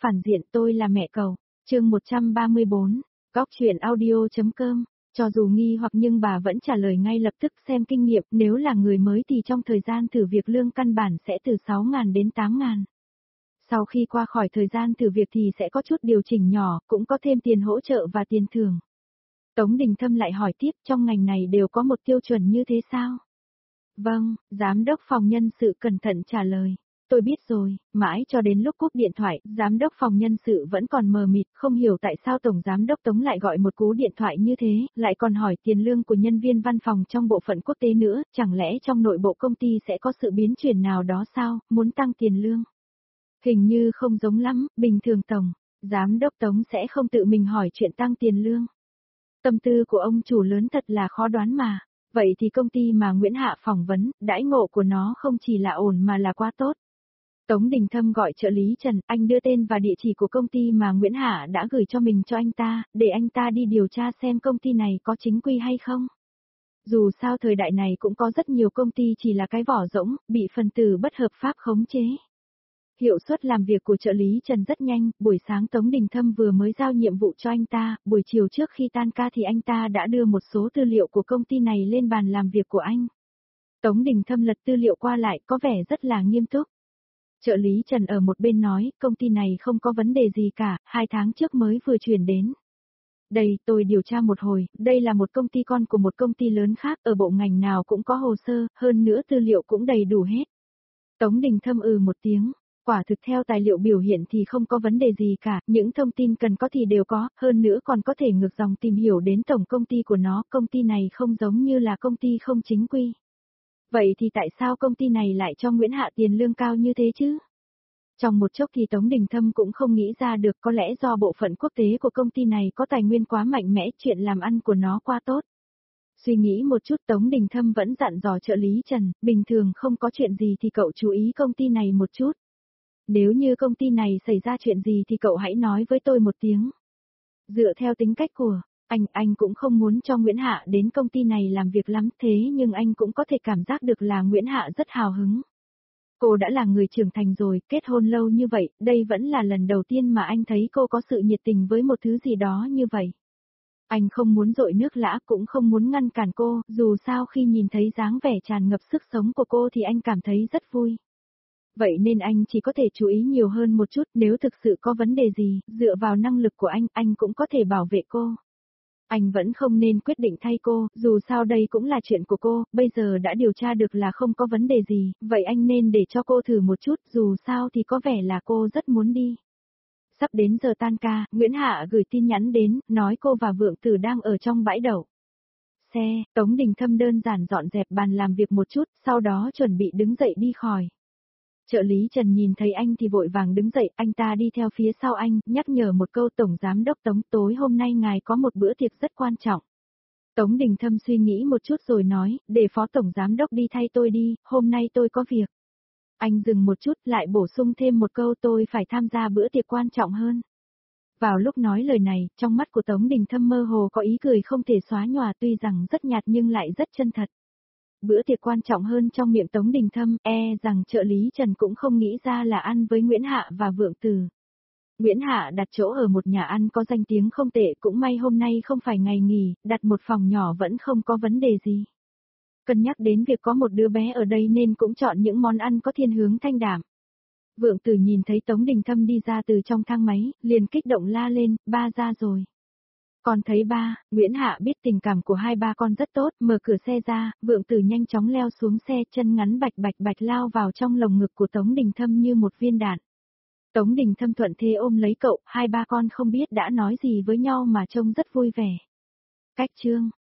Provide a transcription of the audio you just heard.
phản diện tôi là mẹ cậu. Chương 134, Góc truyện audio.com. Cho dù nghi hoặc nhưng bà vẫn trả lời ngay lập tức, xem kinh nghiệm, nếu là người mới thì trong thời gian thử việc lương căn bản sẽ từ 6.000 đến 8.000. Sau khi qua khỏi thời gian thử việc thì sẽ có chút điều chỉnh nhỏ, cũng có thêm tiền hỗ trợ và tiền thưởng. Tống Đình Thâm lại hỏi tiếp, trong ngành này đều có một tiêu chuẩn như thế sao? Vâng, giám đốc phòng nhân sự cẩn thận trả lời. Tôi biết rồi, mãi cho đến lúc cúp điện thoại, giám đốc phòng nhân sự vẫn còn mờ mịt, không hiểu tại sao tổng giám đốc Tống lại gọi một cú điện thoại như thế, lại còn hỏi tiền lương của nhân viên văn phòng trong bộ phận quốc tế nữa, chẳng lẽ trong nội bộ công ty sẽ có sự biến chuyển nào đó sao, muốn tăng tiền lương? Hình như không giống lắm, bình thường tổng, giám đốc Tống sẽ không tự mình hỏi chuyện tăng tiền lương. Tâm tư của ông chủ lớn thật là khó đoán mà. Vậy thì công ty mà Nguyễn Hạ phỏng vấn, đãi ngộ của nó không chỉ là ổn mà là quá tốt. Tống Đình Thâm gọi trợ lý Trần, anh đưa tên và địa chỉ của công ty mà Nguyễn Hạ đã gửi cho mình cho anh ta, để anh ta đi điều tra xem công ty này có chính quy hay không. Dù sao thời đại này cũng có rất nhiều công ty chỉ là cái vỏ rỗng, bị phần tử bất hợp pháp khống chế. Hiệu suất làm việc của trợ lý Trần rất nhanh, buổi sáng Tống Đình Thâm vừa mới giao nhiệm vụ cho anh ta, buổi chiều trước khi tan ca thì anh ta đã đưa một số tư liệu của công ty này lên bàn làm việc của anh. Tống Đình Thâm lật tư liệu qua lại có vẻ rất là nghiêm túc. Trợ lý Trần ở một bên nói, công ty này không có vấn đề gì cả, 2 tháng trước mới vừa chuyển đến. Đây, tôi điều tra một hồi, đây là một công ty con của một công ty lớn khác, ở bộ ngành nào cũng có hồ sơ, hơn nữa tư liệu cũng đầy đủ hết. Tống Đình Thâm một tiếng. Quả thực theo tài liệu biểu hiện thì không có vấn đề gì cả, những thông tin cần có thì đều có, hơn nữa còn có thể ngược dòng tìm hiểu đến tổng công ty của nó, công ty này không giống như là công ty không chính quy. Vậy thì tại sao công ty này lại cho Nguyễn Hạ tiền lương cao như thế chứ? Trong một chốc thì Tống Đình Thâm cũng không nghĩ ra được, có lẽ do bộ phận quốc tế của công ty này có tài nguyên quá mạnh mẽ, chuyện làm ăn của nó quá tốt. Suy nghĩ một chút Tống Đình Thâm vẫn dặn dò trợ lý Trần, bình thường không có chuyện gì thì cậu chú ý công ty này một chút. Nếu như công ty này xảy ra chuyện gì thì cậu hãy nói với tôi một tiếng. Dựa theo tính cách của anh cũng không muốn cho Nguyễn Hạ đến công ty này làm việc lắm, thế nhưng anh cũng có thể cảm giác được là Nguyễn Hạ rất hào hứng. Cô đã là người trưởng thành rồi, kết hôn lâu như vậy, đây vẫn là lần đầu tiên mà anh thấy cô có sự nhiệt tình với một thứ gì đó như vậy. Anh không muốn dội nước lã cũng không muốn ngăn cản cô, dù sao khi nhìn thấy dáng vẻ tràn ngập sức sống của cô thì anh cảm thấy rất vui. Vậy nên anh chỉ có thể chú ý nhiều hơn một chút, nếu thực sự có vấn đề gì, dựa vào năng lực của anh cũng có thể bảo vệ cô. Anh vẫn không nên quyết định thay cô, dù sao đây cũng là chuyện của cô, bây giờ đã điều tra được là không có vấn đề gì, vậy anh nên để cho cô thử một chút, dù sao thì có vẻ là cô rất muốn đi. Sắp đến giờ tan ca, Nguyễn Hạ gửi tin nhắn đến, nói cô và Vượng Tử đang ở trong bãi đậu xe, Tống Đình Thâm đơn giản dọn dẹp bàn làm việc một chút, sau đó chuẩn bị đứng dậy đi khỏi. Trợ lý Trần nhìn thấy anh thì vội vàng đứng dậy, anh ta đi theo phía sau anh, nhắc nhở một câu Tổng Giám đốc Tống, tối hôm nay ngài có một bữa tiệc rất quan trọng. Tống Đình Thâm suy nghĩ một chút rồi nói, để Phó Tổng Giám đốc đi thay tôi đi, hôm nay tôi có việc. Anh dừng một chút lại bổ sung thêm một câu tôi phải tham gia bữa tiệc quan trọng hơn. Vào lúc nói lời này, trong mắt của Tống Đình Thâm mơ hồ có ý cười không thể xóa nhòa tuy rằng rất nhạt nhưng lại rất chân thật. Bữa tiệc quan trọng hơn trong miệng Tống Đình Thâm, rằng trợ lý Trần cũng không nghĩ ra là ăn với Nguyễn Hạ và Vượng Tử. Nguyễn Hạ đặt chỗ ở một nhà ăn có danh tiếng không tệ, cũng may hôm nay không phải ngày nghỉ, đặt một phòng nhỏ vẫn không có vấn đề gì. Cân nhắc đến việc có một đứa bé ở đây nên cũng chọn những món ăn có thiên hướng thanh đạm. Vượng Tử nhìn thấy Tống Đình Thâm đi ra từ trong thang máy, liền kích động la lên, ba ra rồi. Con thấy ba, Nguyễn Hạ biết tình cảm của hai ba con rất tốt, mở cửa xe ra, Vượng Tử nhanh chóng leo xuống xe, chân ngắn bạch bạch lao vào trong lồng ngực của Tống Đình Thâm như một viên đạn. Tống Đình Thâm thuận thế ôm lấy cậu, hai ba con không biết đã nói gì với nhau mà trông rất vui vẻ. Cách chương